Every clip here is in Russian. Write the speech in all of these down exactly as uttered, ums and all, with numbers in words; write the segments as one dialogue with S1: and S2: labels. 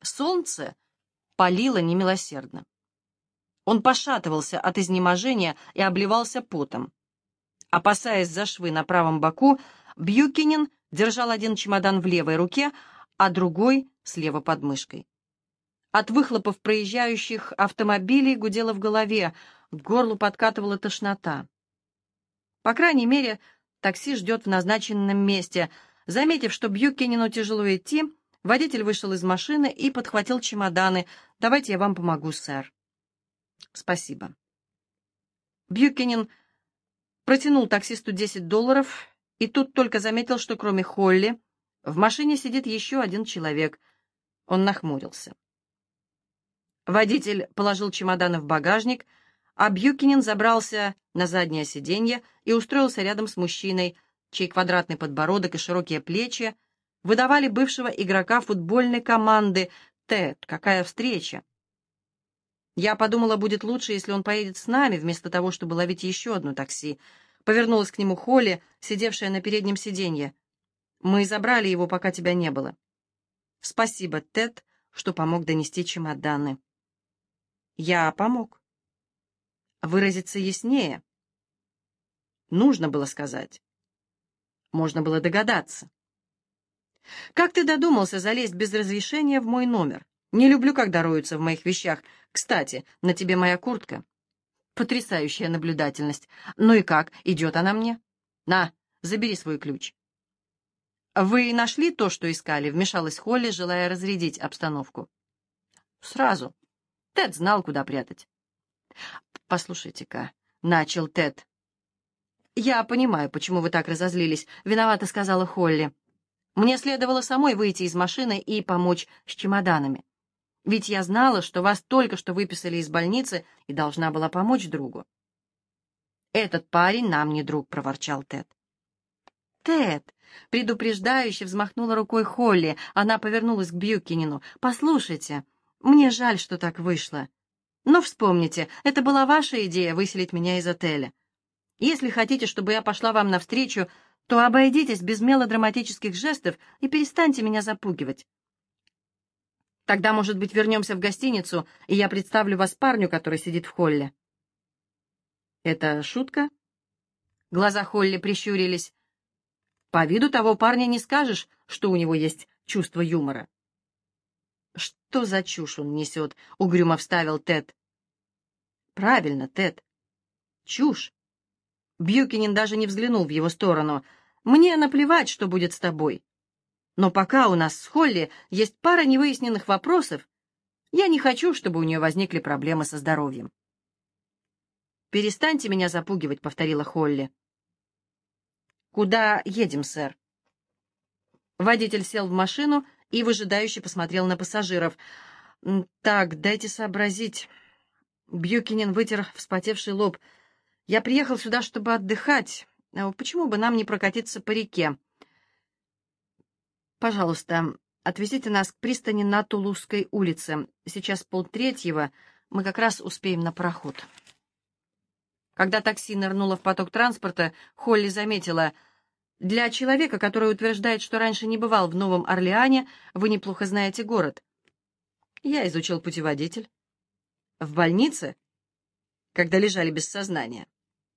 S1: Солнце палило немилосердно. Он пошатывался от изнеможения и обливался потом. Опасаясь за швы на правом боку, Бьюкенен держал один чемодан в левой руке, а другой слева под мышкой. От выхлопов проезжающих автомобилей гудело в голове, к горлу подкатывала тошнота. По крайней мере, такси ждет в назначенном месте. Заметив, что Бьюкенену тяжело идти, водитель вышел из машины и подхватил чемоданы. «Давайте я вам помогу, сэр». «Спасибо». Бьюкенен протянул таксисту десять долларов, и тут только заметил, что кроме Холли в машине сидит еще один человек. Он нахмурился. Водитель положил чемоданы в багажник, а Бьюкенен забрался на заднее сиденье и устроился рядом с мужчиной, чей квадратный подбородок и широкие плечи выдавали бывшего игрока футбольной команды. «Тед, какая встреча!» «Я подумала, будет лучше, если он поедет с нами, вместо того, чтобы ловить еще одно такси». Повернулась к нему Холли, сидевшая на переднем сиденье. «Мы забрали его, пока тебя не было». «Спасибо, Тед, что помог донести чемоданы». «Я помог». Выразиться яснее. Нужно было сказать. Можно было догадаться. «Как ты додумался залезть без разрешения в мой номер? Не люблю, когда роются в моих вещах. Кстати, на тебе моя куртка». Потрясающая наблюдательность. «Ну и как, идет она мне?» «На, забери свой ключ». «Вы нашли то, что искали?» — вмешалась Холли, желая разрядить обстановку. «Сразу. Тед знал, куда прятать». «Послушайте-ка», — начал Тед. «Я понимаю, почему вы так разозлились», — виновата сказала Холли. «Мне следовало самой выйти из машины и помочь с чемоданами. Ведь я знала, что вас только что выписали из больницы и должна была помочь другу». «Этот парень нам не друг», — проворчал Тед. «Тед!» — предупреждающе взмахнула рукой Холли. Она повернулась к Бьюкенену. «Послушайте, мне жаль, что так вышло. Но вспомните, это была ваша идея выселить меня из отеля. Если хотите, чтобы я пошла вам навстречу, то обойдитесь без мелодраматических жестов и перестаньте меня запугивать. Тогда, может быть, вернемся в гостиницу, и я представлю вас парню, который сидит в холле». «Это шутка?» Глаза Холли прищурились. «По виду того парня не скажешь, что у него есть чувство юмора». «Что за чушь он несет?» — угрюмо вставил Тед. «Правильно, Тед. Чушь». Бьюкенен даже не взглянул в его сторону. «Мне наплевать, что будет с тобой. Но пока у нас с Холли есть пара невыясненных вопросов, я не хочу, чтобы у нее возникли проблемы со здоровьем». «Перестаньте меня запугивать», — повторила Холли. «Куда едем, сэр?» Водитель сел в машину и выжидающе посмотрел на пассажиров. «Так, дайте сообразить». Бьюкенен вытер вспотевший лоб. «Я приехал сюда, чтобы отдыхать. Почему бы нам не прокатиться по реке? Пожалуйста, отвезите нас к пристани на Тулузской улице. Сейчас полтретьего, мы как раз успеем на пароход». Когда такси нырнуло в поток транспорта, Холли заметила: «Для человека, который утверждает, что раньше не бывал в Новом Орлеане, вы неплохо знаете город». «Я изучил путеводитель». «В больнице? Когда лежали без сознания?»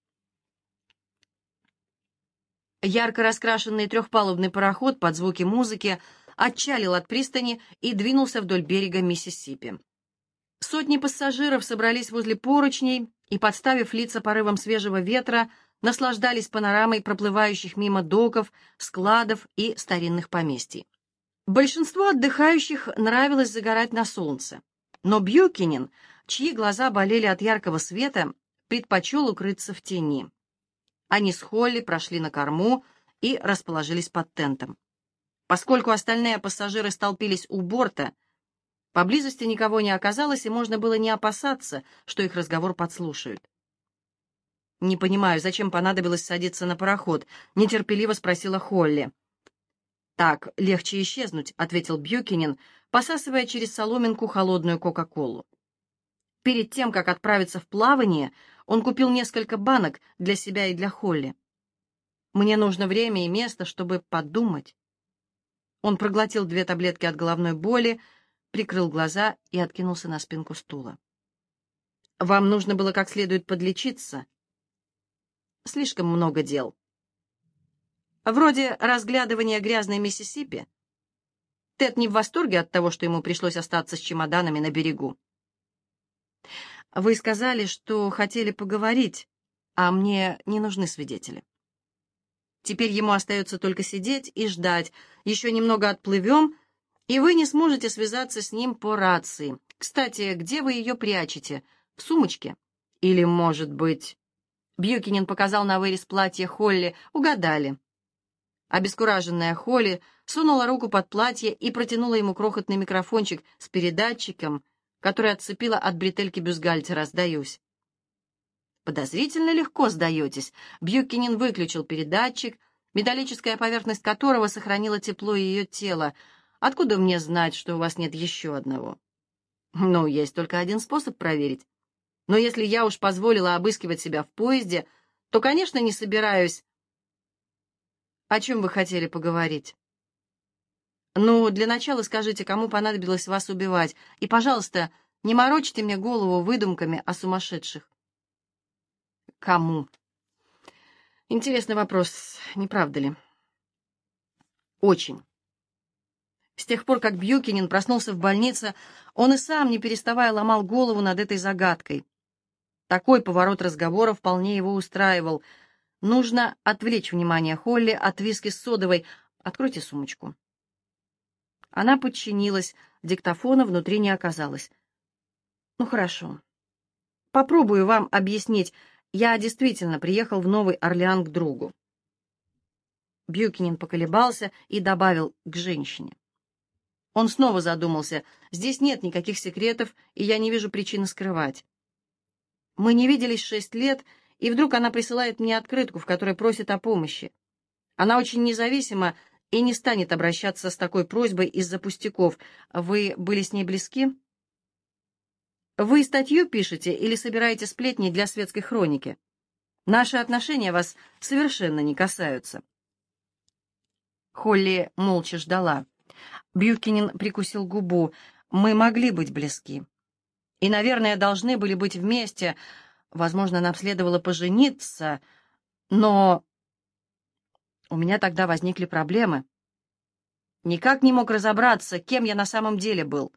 S1: Ярко раскрашенный трехпалубный пароход под звуки музыки отчалил от пристани и двинулся вдоль берега Миссисипи. Сотни пассажиров собрались возле поручней и, подставив лица порывам свежего ветра, наслаждались панорамой проплывающих мимо доков, складов и старинных поместий. Большинству отдыхающих нравилось загорать на солнце, но Бьюкенен, чьи глаза болели от яркого света, предпочел укрыться в тени. Они с Холли прошли на корму и расположились под тентом. Поскольку остальные пассажиры столпились у борта, поблизости никого не оказалось, и можно было не опасаться, что их разговор подслушают. «Не понимаю, зачем понадобилось садиться на пароход?» — нетерпеливо спросила Холли. «Так легче исчезнуть», — ответил Бьюкенен, посасывая через соломинку холодную Кока-Колу. Перед тем, как отправиться в плавание, он купил несколько банок для себя и для Холли. «Мне нужно время и место, чтобы подумать». Он проглотил две таблетки от головной боли, прикрыл глаза и откинулся на спинку стула. «Вам нужно было как следует подлечиться. Слишком много дел. Вроде разглядывания грязной Миссисипи. Тед не в восторге от того, что ему пришлось остаться с чемоданами на берегу. Вы сказали, что хотели поговорить, а мне не нужны свидетели. Теперь ему остается только сидеть и ждать. Еще немного отплывем, и вы не сможете связаться с ним по рации. Кстати, где вы ее прячете? В сумочке? Или, может быть...» Бьюкинен показал на вырез платья Холли. «Угадали». Обескураженная Холли сунула руку под платье и протянула ему крохотный микрофончик с передатчиком, который отцепила от бретельки бюстгальтера. «Сдаюсь». «Подозрительно легко сдаетесь». Бьюкинен выключил передатчик, металлическая поверхность которого сохранила тепло ее тела. «Откуда мне знать, что у вас нет еще одного?» «Ну, есть только один способ проверить. Но если я уж позволила обыскивать себя в поезде, то, конечно, не собираюсь...» «О чем вы хотели поговорить?» «Ну, для начала скажите, кому понадобилось вас убивать, и, пожалуйста, не морочьте мне голову выдумками о сумасшедших». «Кому?» Интересный вопрос, не правда ли? Очень. С тех пор, как Бьюкинен проснулся в больнице, он и сам, не переставая, ломал голову над этой загадкой. Такой поворот разговора вполне его устраивал. Нужно отвлечь внимание Холли от виски с содовой. «Откройте сумочку». Она подчинилась, диктофона внутри не оказалось. «Ну, хорошо. Попробую вам объяснить. Я действительно приехал в Новый Орлеан к другу». Бьюкинен поколебался и добавил: «к женщине». Он снова задумался. «Здесь нет никаких секретов, и я не вижу причины скрывать. Мы не виделись шесть лет, и вдруг она присылает мне открытку, в которой просит о помощи. Она очень независима и не станет обращаться с такой просьбой из-за пустяков. Вы были с ней близки? Вы статью пишете или собираете сплетни для светской хроники? Наши отношения вас совершенно не касаются». Холли молча ждала. Бьюкинен прикусил губу. «Мы могли быть близки. И, наверное, должны были быть вместе. Возможно, нам следовало пожениться, но у меня тогда возникли проблемы. Никак не мог разобраться, кем я на самом деле был».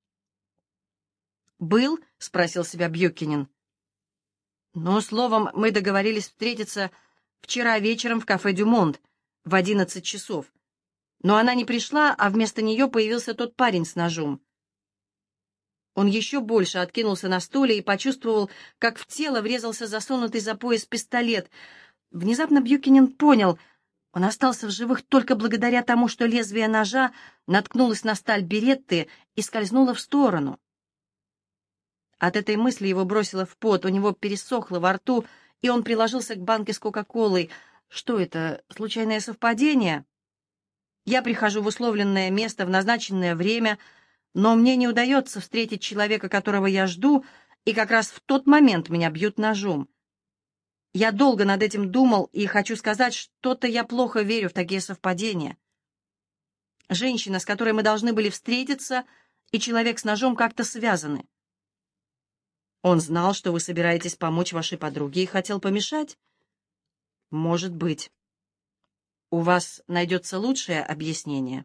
S1: «Был?» — спросил себя Бьюкинен. «Ну, словом, мы договорились встретиться вчера вечером в кафе «Дюмонт» в одиннадцать часов. Но она не пришла, а вместо нее появился тот парень с ножом». Он еще больше откинулся на стуле и почувствовал, как в тело врезался засунутый за пояс пистолет. Внезапно Бьюкинен понял, он остался в живых только благодаря тому, что лезвие ножа наткнулось на сталь беретты и скользнуло в сторону. От этой мысли его бросило в пот, у него пересохло во рту, и он приложился к банке с Кока-Колой. Что это, случайное совпадение? Я прихожу в условленное место в назначенное время, но мне не удается встретить человека, которого я жду, и как раз в тот момент меня бьют ножом. Я долго над этим думал, и хочу сказать, что-то я плохо верю в такие совпадения. Женщина, с которой мы должны были встретиться, и человек с ножом как-то связаны. Он знал, что вы собираетесь помочь вашей подруге, и хотел помешать? Может быть. У вас найдется лучшее объяснение?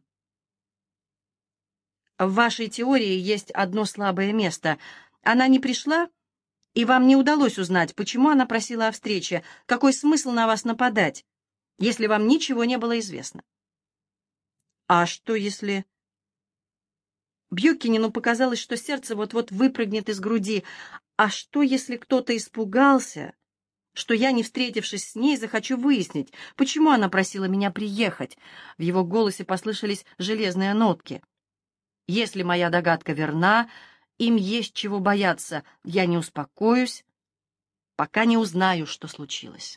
S1: В вашей теории есть одно слабое место. Она не пришла, и вам не удалось узнать, почему она просила о встрече, какой смысл на вас нападать, если вам ничего не было известно. А что если... Бьюкинену показалось, что сердце вот-вот выпрыгнет из груди. А что, если кто-то испугался, что я, не встретившись с ней, захочу выяснить, почему она просила меня приехать? В его голосе послышались железные нотки. Если моя догадка верна, им есть чего бояться. Я не успокоюсь, пока не узнаю, что случилось.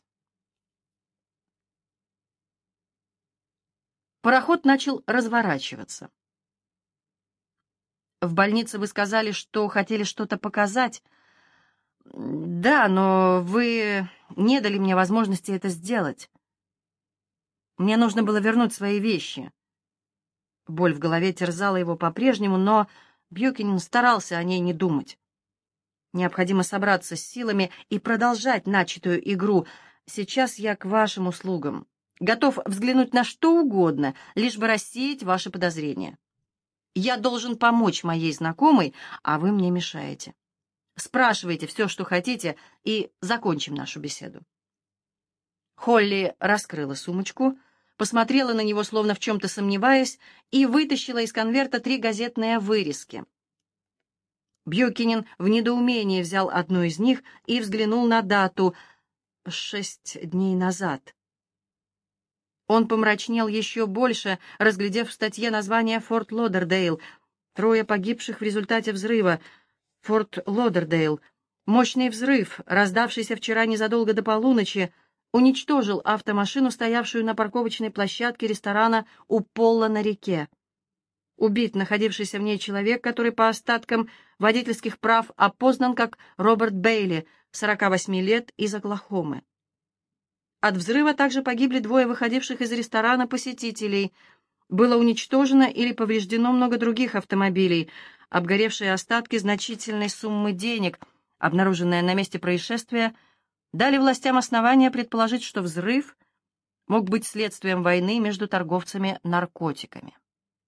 S1: Пароход начал разворачиваться. В больнице вы сказали, что хотели что-то показать. Да, но вы не дали мне возможности это сделать. Мне нужно было вернуть свои вещи. Боль в голове терзала его по-прежнему, но Бьюкинен старался о ней не думать. Необходимо собраться с силами и продолжать начатую игру. Сейчас я к вашим услугам. Готов взглянуть на что угодно, лишь бы рассеять ваши подозрения. Я должен помочь моей знакомой, а вы мне мешаете. Спрашивайте все, что хотите, и закончим нашу беседу. Холли раскрыла сумочку, посмотрела на него, словно в чем-то сомневаясь, и вытащила из конверта три газетные вырезки. Бьюкинен в недоумении взял одну из них и взглянул на дату — шесть дней назад. Он помрачнел еще больше, разглядев в статье название «Форт Лодердейл». Трое погибших в результате взрыва. Форт Лодердейл. Мощный взрыв, раздавшийся вчера незадолго до полуночи, уничтожил автомашину, стоявшую на парковочной площадке ресторана у Полла на реке. Убит находившийся в ней человек, который по остаткам водительских прав опознан как Роберт Бейли, сорока восьми лет, из Оклахомы. От взрыва также погибли двое выходивших из ресторана посетителей. Было уничтожено или повреждено много других автомобилей. Обгоревшие остатки значительной суммы денег, обнаруженные на месте происшествия, дали властям основания предположить, что взрыв мог быть следствием войны между торговцами наркотиками.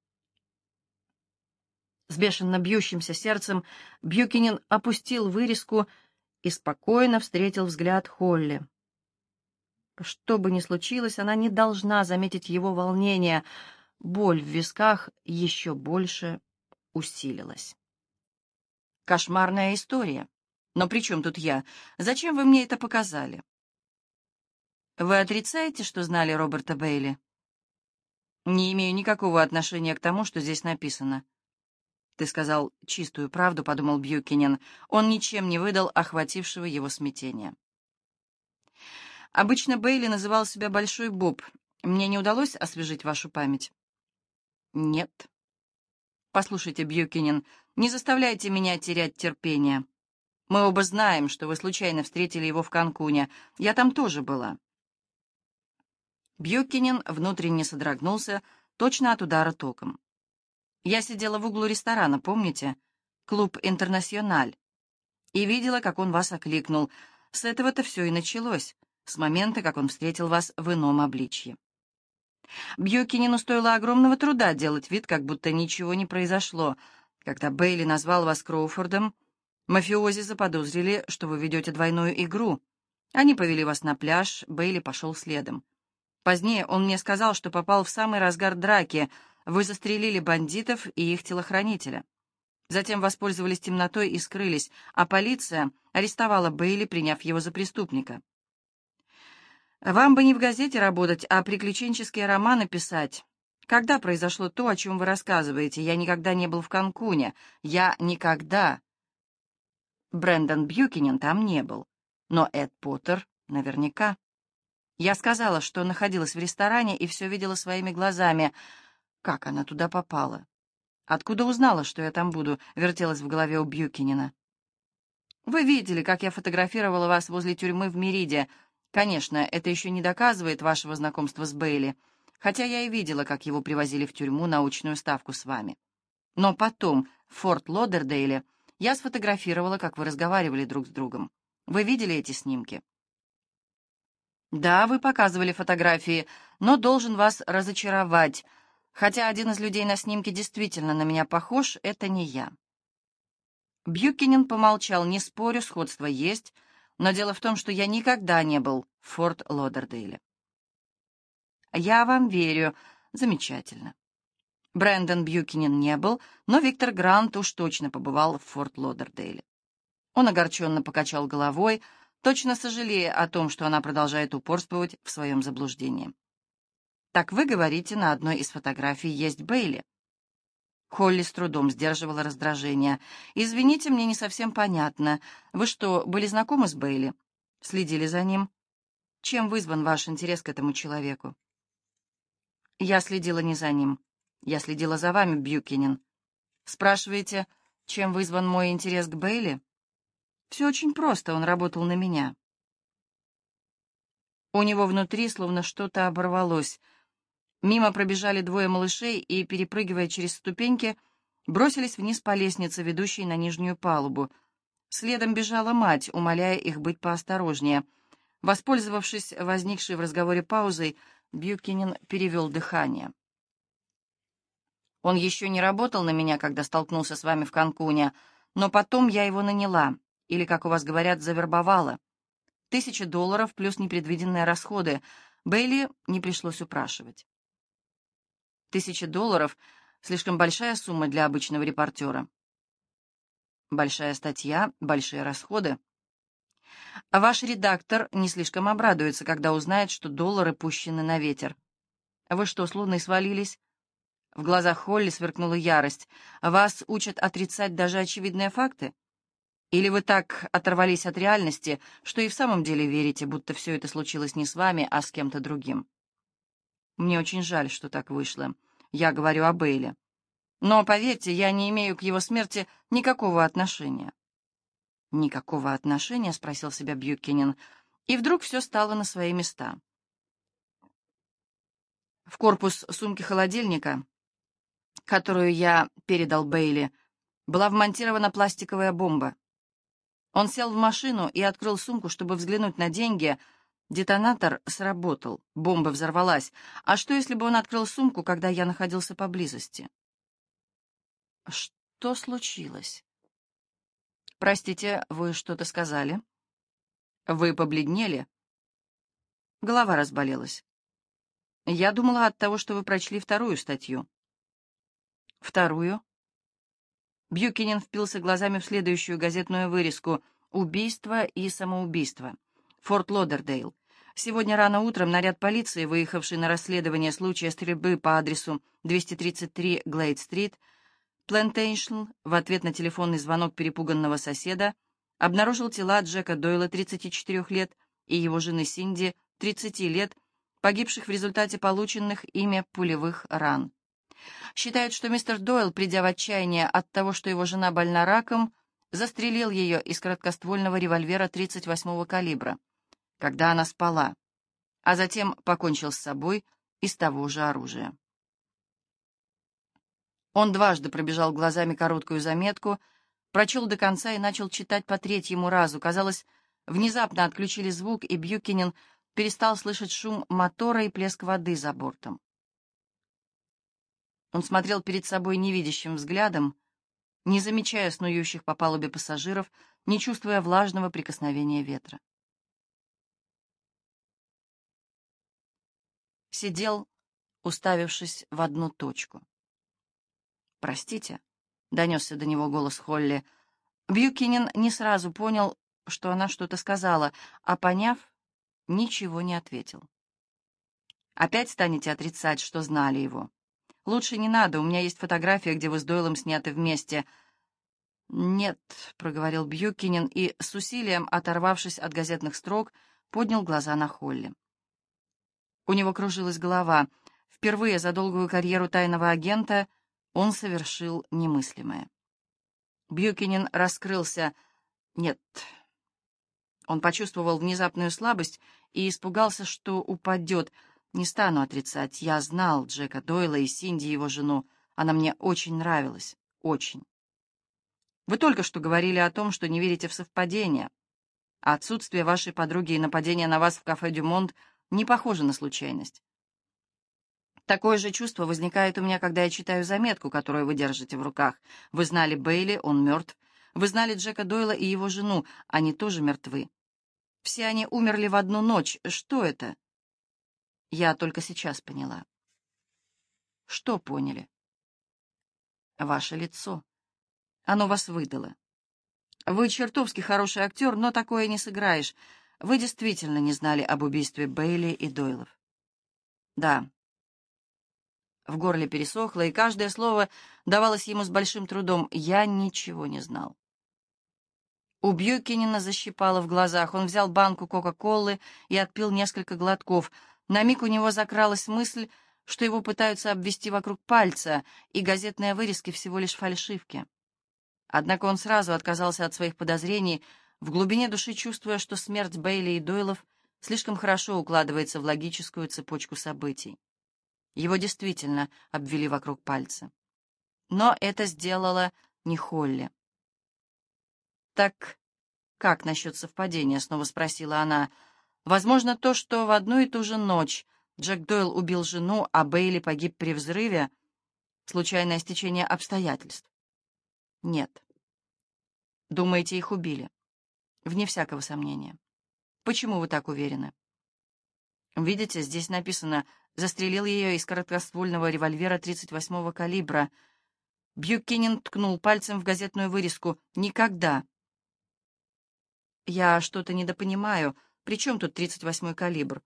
S1: С бешено бьющимся сердцем Бьюкинен опустил вырезку и спокойно встретил взгляд Холли. Что бы ни случилось, она не должна заметить его волнение. Боль в висках еще больше усилилась. Кошмарная история. Но при чем тут я? Зачем вы мне это показали? Вы отрицаете, что знали Роберта Бейли? Не имею никакого отношения к тому, что здесь написано. Ты сказал чистую правду, подумал Бьюкинен. Он ничем не выдал охватившего его смятения. Обычно Бейли называл себя Большой Боб. Мне не удалось освежить вашу память? Нет. Послушайте, Бьюкинен, не заставляйте меня терять терпение. Мы оба знаем, что вы случайно встретили его в Канкуне. Я там тоже была. Бьюкинен внутренне содрогнулся, точно от удара током. Я сидела в углу ресторана, помните? Клуб «Интернациональ». И видела, как он вас окликнул. С этого-то все и началось, с момента, как он встретил вас в ином обличье. Бьюкинену стоило огромного труда делать вид, как будто ничего не произошло. Когда Бейли назвал вас Кроуфордом, мафиози заподозрили, что вы ведете двойную игру. Они повели вас на пляж, Бейли пошел следом. Позднее он мне сказал, что попал в самый разгар драки. Вы застрелили бандитов и их телохранителя. Затем воспользовались темнотой и скрылись, а полиция арестовала Бейли, приняв его за преступника. Вам бы не в газете работать, а приключенческие романы писать. Когда произошло то, о чем вы рассказываете? Я никогда не был в Канкуне. Я никогда. Брэндон Бьюкинен там не был. Но Эд Поттер наверняка. Я сказала, что находилась в ресторане и все видела своими глазами. Как она туда попала? Откуда узнала, что я там буду? Вертелась в голове у Бьюкинена. Вы видели, как я фотографировала вас возле тюрьмы в Мериде. Конечно, это еще не доказывает вашего знакомства с Бейли, хотя я и видела, как его привозили в тюрьму на очную ставку с вами. Но потом, в Форт Лодердейле, я сфотографировала, как вы разговаривали друг с другом. Вы видели эти снимки? Да, вы показывали фотографии, но должен вас разочаровать. Хотя один из людей на снимке действительно на меня похож, это не я. Бьюкинен помолчал, не спорю, сходство есть, но дело в том, что я никогда не был в Форт Лодердейле. Я вам верю. Замечательно. Брэндон Бьюкинен не был, но Виктор Грант уж точно побывал в Форт Лодердейле. Он огорченно покачал головой, точно сожалея о том, что она продолжает упорствовать в своем заблуждении. «Так вы говорите, на одной из фотографий есть Бейли?» Холли с трудом сдерживала раздражение. «Извините, мне не совсем понятно. Вы что, были знакомы с Бейли? Следили за ним? Чем вызван ваш интерес к этому человеку?» «Я следила не за ним. Я следила за вами, Бьюкинен. Спрашиваете, чем вызван мой интерес к Бейли? Все очень просто, он работал на меня». У него внутри словно что-то оборвалось. Мимо пробежали двое малышей, и, перепрыгивая через ступеньки, бросились вниз по лестнице, ведущей на нижнюю палубу. Следом бежала мать, умоляя их быть поосторожнее. Воспользовавшись возникшей в разговоре паузой, Бьюкинен перевел дыхание. «Он еще не работал на меня, когда столкнулся с вами в Канкуне, но потом я его наняла, или, как у вас говорят, завербовала. Тысяча долларов плюс непредвиденные расходы. Бейли не пришлось упрашивать. Тысяча долларов — слишком большая сумма для обычного репортера. Большая статья, большие расходы. А ваш редактор не слишком обрадуется, когда узнает, что доллары пущены на ветер. Вы что, с луны свалились? В глазах Холли сверкнула ярость. Вас учат отрицать даже очевидные факты? Или вы так оторвались от реальности, что и в самом деле верите, будто все это случилось не с вами, а с кем-то другим? Мне очень жаль, что так вышло. Я говорю о Бейле. Но, поверьте, я не имею к его смерти никакого отношения. «Никакого отношения?» — спросил себя Бьюкинен, и вдруг все стало на свои места. В корпус сумки-холодильника, которую я передал Бейли, была вмонтирована пластиковая бомба. Он сел в машину и открыл сумку, чтобы взглянуть на деньги. Детонатор сработал, бомба взорвалась. А что, если бы он открыл сумку, когда я находился поблизости? Что случилось? Простите, вы что-то сказали? Вы побледнели? Голова разболелась. Я думала от того, что вы прочли вторую статью. Вторую? Бьюкинен впился глазами в следующую газетную вырезку: «Убийство и самоубийство. Форт Лодердейл. Сегодня рано утром наряд полиции, выехавший на расследование случая стрельбы по адресу двести тридцать три Глейд-стрит, Плантейшн, в ответ на телефонный звонок перепуганного соседа, обнаружил тела Джека Дойла, тридцати четырёх лет, и его жены Синди, тридцати лет, погибших в результате полученных ими пулевых ран. Считают, что мистер Дойл, придя в отчаяние от того, что его жена больна раком, застрелил ее из короткоствольного револьвера тридцать восьмого калибра, когда она спала, а затем покончил с собой из того же оружия». Он дважды пробежал глазами короткую заметку, прочел до конца и начал читать по третьему разу. Казалось, внезапно отключили звук, и Бьюкинен перестал слышать шум мотора и плеск воды за бортом. Он смотрел перед собой невидящим взглядом, не замечая снующих по палубе пассажиров, не чувствуя влажного прикосновения ветра. Сидел, уставившись в одну точку. «Простите», — донесся до него голос Холли. Бьюкинен не сразу понял, что она что-то сказала, а, поняв, ничего не ответил. «Опять станете отрицать, что знали его? Лучше не надо, у меня есть фотография, где вы с Дойлом сняты вместе». «Нет», — проговорил Бьюкинен и, с усилием оторвавшись от газетных строк, поднял глаза на Холли. У него кружилась голова. Впервые за долгую карьеру тайного агента он совершил немыслимое. Бьюкинен раскрылся. «Нет». Он почувствовал внезапную слабость и испугался, что упадет. «Не стану отрицать. Я знал Джека Дойла и Синди, его жену. Она мне очень нравилась. Очень. Вы только что говорили о том, что не верите в совпадения. А отсутствие вашей подруги и нападение на вас в кафе «Дюмонт» не похоже на случайность. Такое же чувство возникает у меня, когда я читаю заметку, которую вы держите в руках. Вы знали Бейли, он мертв. Вы знали Джека Дойла и его жену, они тоже мертвы. Все они умерли в одну ночь. Что это?» Я только сейчас поняла. «Что поняли?» «Ваше лицо. Оно вас выдало. Вы чертовски хороший актер, но такое не сыграешь. Вы действительно не знали об убийстве Бейли и Дойлов». «Да». В горле пересохло, и каждое слово давалось ему с большим трудом. «Я ничего не знал». У Бьюкинена защипало в глазах. Он взял банку Кока-Колы и отпил несколько глотков. На миг у него закралась мысль, что его пытаются обвести вокруг пальца, и газетные вырезки всего лишь фальшивки. Однако он сразу отказался от своих подозрений, в глубине души чувствуя, что смерть Бейли и Дойлов слишком хорошо укладывается в логическую цепочку событий. Его действительно обвели вокруг пальца. Но это сделала не Холли. «Так как насчет совпадения?» — снова спросила она. «Возможно, то, что в одну и ту же ночь Джек Дойл убил жену, а Бейли погиб при взрыве, случайное стечение обстоятельств?» «Нет». «Думаете, их убили?» «Вне всякого сомнения». «Почему вы так уверены?» «Видите, здесь написано: застрелил ее из короткоствольного револьвера тридцать восьмого калибра». Бьюкенен ткнул пальцем в газетную вырезку. «Никогда». «Я что-то недопонимаю. При чем тут тридцать восьмой калибр?»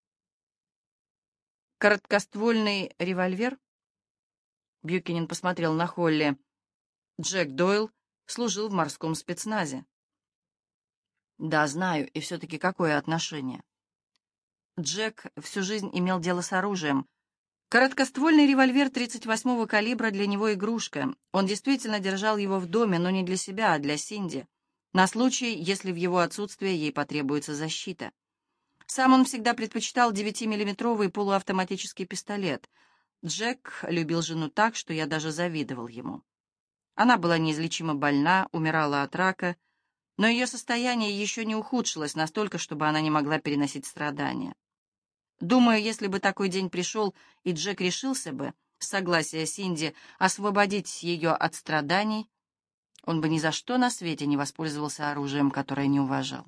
S1: «Короткоствольный револьвер?» Бьюкенен посмотрел на Холли. «Джек Дойл служил в морском спецназе». «Да, знаю. И все-таки какое отношение?» Джек всю жизнь имел дело с оружием. Короткоствольный револьвер тридцать восьмого калибра для него игрушка. Он действительно держал его в доме, но не для себя, а для Синди, на случай, если в его отсутствие ей потребуется защита. Сам он всегда предпочитал девятимиллиметровый полуавтоматический пистолет. Джек любил жену так, что я даже завидовал ему. Она была неизлечимо больна, умирала от рака, но ее состояние еще не ухудшилось настолько, чтобы она не могла переносить страдания. Думаю, если бы такой день пришел, и Джек решился бы, с согласия Синди, освободить ее от страданий, он бы ни за что на свете не воспользовался оружием, которое не уважал.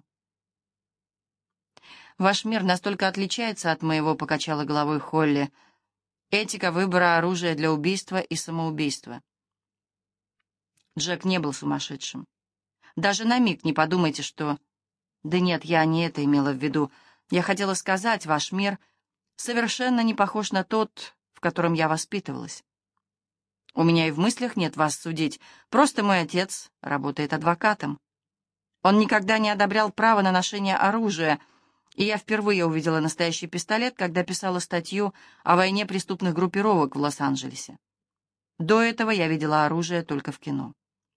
S1: «Ваш мир настолько отличается от моего», — покачала головой Холли. «Этика выбора оружия для убийства и самоубийства». Джек не был сумасшедшим. Даже на миг не подумайте, что... Да нет, я не это имела в виду. Я хотела сказать, ваш мир совершенно не похож на тот, в котором я воспитывалась. У меня и в мыслях нет вас судить. Просто мой отец работает адвокатом. Он никогда не одобрял право на ношение оружия, и я впервые увидела настоящий пистолет, когда писала статью о войне преступных группировок в Лос-Анджелесе. До этого я видела оружие только в кино.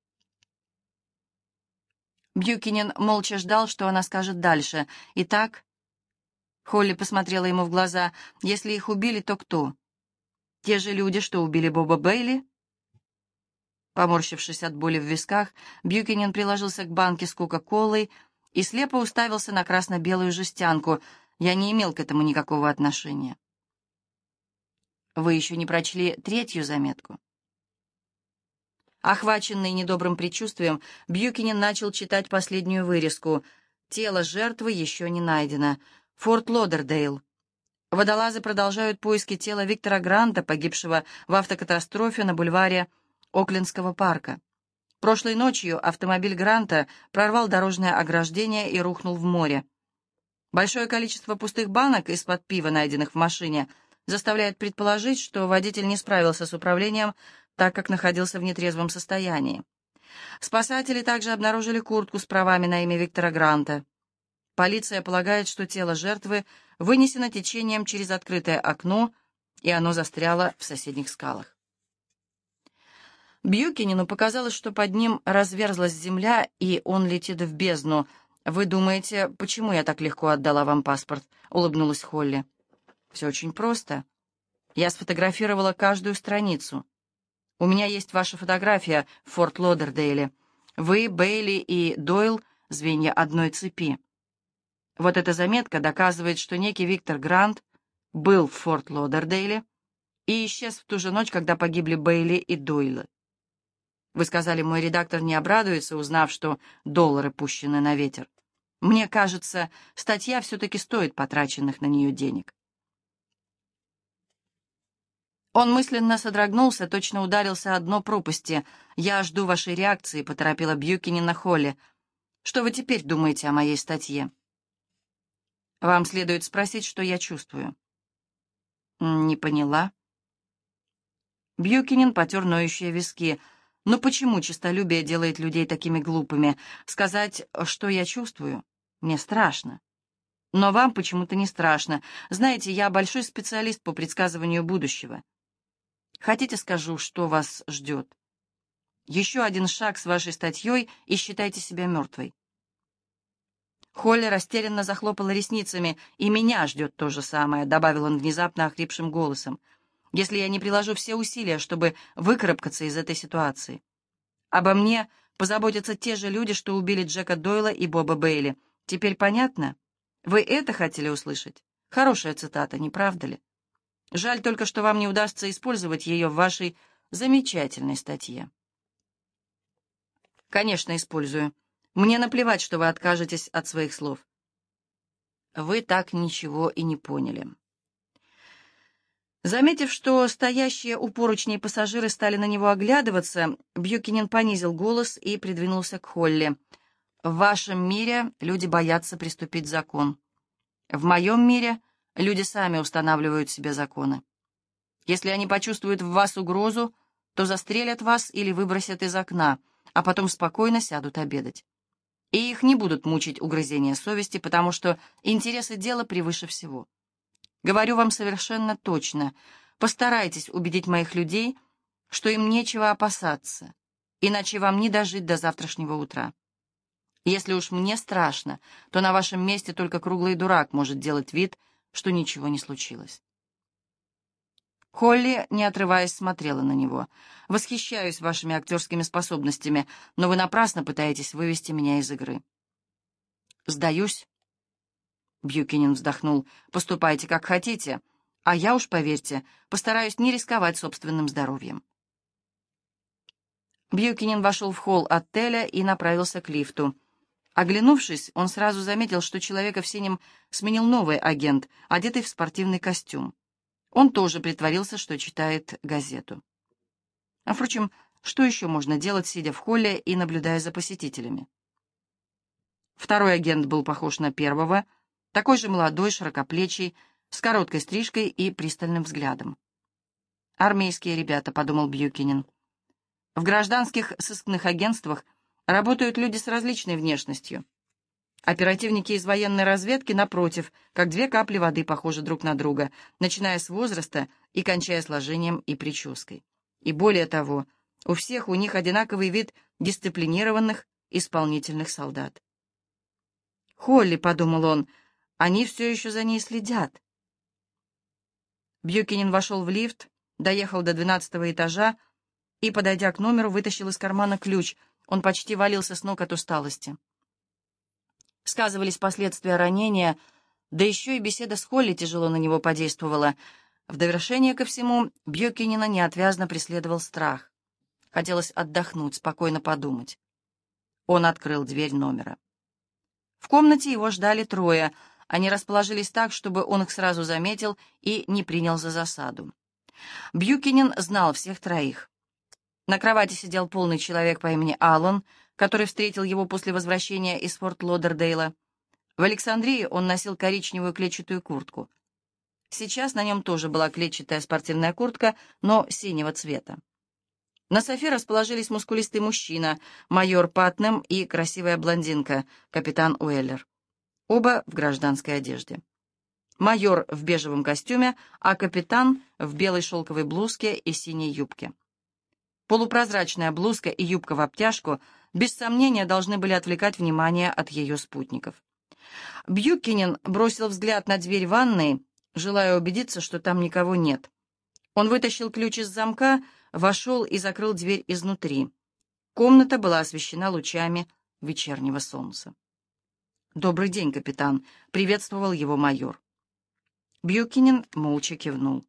S1: Бьюкенен молча ждал, что она скажет дальше. «Итак...» Холли посмотрела ему в глаза. «Если их убили, то кто? Те же люди, что убили Боба Бейли?» Поморщившись от боли в висках, Бьюкенен приложился к банке с Кока-Колой и слепо уставился на красно-белую жестянку. «Я не имел к этому никакого отношения». «Вы еще не прочли третью заметку?» Охваченный недобрым предчувствием, Бьюкенен начал читать последнюю вырезку. «Тело жертвы еще не найдено. Форт Лодердейл. Водолазы продолжают поиски тела Виктора Гранта, погибшего в автокатастрофе на бульваре Оклендского парка. Прошлой ночью автомобиль Гранта прорвал дорожное ограждение и рухнул в море. Большое количество пустых банок из-под пива, найденных в машине, заставляет предположить, что водитель не справился с управлением, так как находился в нетрезвом состоянии. Спасатели также обнаружили куртку с правами на имя Виктора Гранта. Полиция полагает, что тело жертвы вынесено течением через открытое окно, и оно застряло в соседних скалах. Бьюкенену показалось, что под ним разверзлась земля, и он летит в бездну. «Вы думаете, почему я так легко отдала вам паспорт?» — улыбнулась Холли. «Все очень просто. Я сфотографировала каждую страницу. У меня есть ваша фотография в Форт Лодердейле. Вы, Бейли и Дойл — звенья одной цепи. Вот эта заметка доказывает, что некий Виктор Грант был в Форт Лодердейле и исчез в ту же ночь, когда погибли Бейли и Дойлы. Вы сказали, мой редактор не обрадуется, узнав, что доллары пущены на ветер. Мне кажется, статья все-таки стоит потраченных на нее денег». Он мысленно содрогнулся, точно ударился о дно пропасти. «Я жду вашей реакции», — поторопила Бьюкенена Холли. «Что вы теперь думаете о моей статье?» «Вам следует спросить, что я чувствую». «Не поняла». Бьюкенен потер ноющие виски. «Ну почему честолюбие делает людей такими глупыми? Сказать, что я чувствую? Мне страшно. Но вам почему-то не страшно. Знаете, я большой специалист по предсказыванию будущего. Хотите, скажу, что вас ждет? Еще один шаг с вашей статьей, и считайте себя мертвой». Холли растерянно захлопала ресницами. «И меня ждет то же самое», — добавил он внезапно охрипшим голосом. если я не приложу все усилия, чтобы выкарабкаться из этой ситуации. Обо мне позаботятся те же люди, что убили Джека Дойла и Боба Бейли. Теперь понятно? Вы это хотели услышать? Хорошая цитата, не правда ли? Жаль только, что вам не удастся использовать ее в вашей замечательной статье. Конечно, использую. Мне наплевать, что вы откажетесь от своих слов. Вы так ничего и не поняли. Заметив, что стоящие у поручней пассажиры стали на него оглядываться, Бьюкинен понизил голос и придвинулся к Холли. «В вашем мире люди боятся приступить закон. В моем мире люди сами устанавливают себе законы. Если они почувствуют в вас угрозу, то застрелят вас или выбросят из окна, а потом спокойно сядут обедать. И их не будут мучить угрызения совести, потому что интересы дела превыше всего. Говорю вам совершенно точно, постарайтесь убедить моих людей, что им нечего опасаться, иначе вам не дожить до завтрашнего утра. Если уж мне страшно, то на вашем месте только круглый дурак может делать вид, что ничего не случилось». Холли, не отрываясь, смотрела на него. «Восхищаюсь вашими актерскими способностями, но вы напрасно пытаетесь вывести меня из игры». «Сдаюсь». Бьюкинен вздохнул. «Поступайте, как хотите, а я уж, поверьте, постараюсь не рисковать собственным здоровьем». Бьюкинен вошел в холл отеля и направился к лифту. Оглянувшись, он сразу заметил, что человека в синем сменил новый агент, одетый в спортивный костюм. Он тоже притворился, что читает газету. А, впрочем, что еще можно делать, сидя в холле и наблюдая за посетителями? Второй агент был похож на первого, такой же молодой, широкоплечий, с короткой стрижкой и пристальным взглядом. «Армейские ребята», — подумал Бьюкинен. «В гражданских сыскных агентствах работают люди с различной внешностью. Оперативники из военной разведки, напротив, как две капли воды похожи друг на друга, начиная с возраста и кончая сложением и прической. И более того, у всех у них одинаковый вид дисциплинированных, исполнительных солдат». «Холли», — подумал он, — «они все еще за ней следят». Бьюкинен вошел в лифт, доехал до двенадцатого этажа и, подойдя к номеру, вытащил из кармана ключ. Он почти валился с ног от усталости. Сказывались последствия ранения, да еще и беседа с Холли тяжело на него подействовала. В довершение ко всему, Бьюкинена неотвязно преследовал страх. Хотелось отдохнуть, спокойно подумать. Он открыл дверь номера. В комнате его ждали трое. Они расположились так, чтобы он их сразу заметил и не принял за засаду. Бьюкинен знал всех троих. На кровати сидел полный человек по имени Аллан, который встретил его после возвращения из Форт Лодердейла. В Александрии он носил коричневую клетчатую куртку. Сейчас на нем тоже была клетчатая спортивная куртка, но синего цвета. На софе расположились мускулистый мужчина, майор Патнем, и красивая блондинка, капитан Уэллер. Оба в гражданской одежде. Майор в бежевом костюме, а капитан в белой шелковой блузке и синей юбке. Полупрозрачная блузка и юбка в обтяжку без сомнения должны были отвлекать внимание от ее спутников. Бьюкинен бросил взгляд на дверь ванной, желая убедиться, что там никого нет. Он вытащил ключ из замка, вошел и закрыл дверь изнутри. Комната была освещена лучами вечернего солнца. «Добрый день, капитан», — приветствовал его майор. Бьюкинен молча кивнул.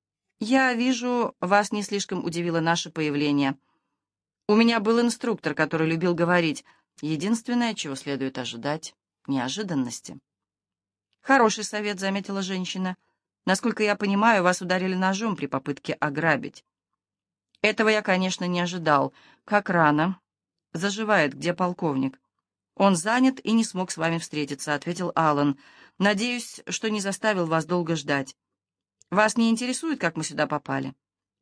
S1: «Я вижу, вас не слишком удивило наше появление. У меня был инструктор, который любил говорить, единственное, чего следует ожидать — неожиданности». «Хороший совет», — заметила женщина. «Насколько я понимаю, вас ударили ножом при попытке ограбить». «Этого я, конечно, не ожидал. Как рано?» «Заживает. Где полковник?» «Он занят и не смог с вами встретиться», — ответил Аллан. «Надеюсь, что не заставил вас долго ждать. Вас не интересует, как мы сюда попали?»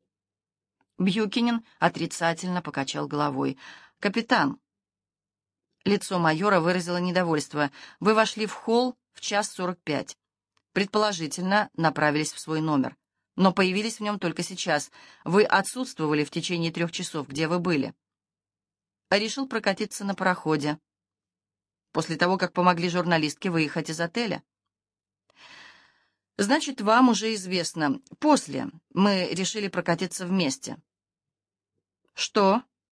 S1: Бьюкинен отрицательно покачал головой. «Капитан». Лицо майора выразило недовольство. «Вы вошли в холл в час сорок пять. Предположительно, направились в свой номер. Но появились в нем только сейчас. Вы отсутствовали в течение трех часов. Где вы были?» «Решил прокатиться на пароходе. После того, как помогли журналистке выехать из отеля». Значит, вам уже известно. После мы решили прокатиться вместе. Что?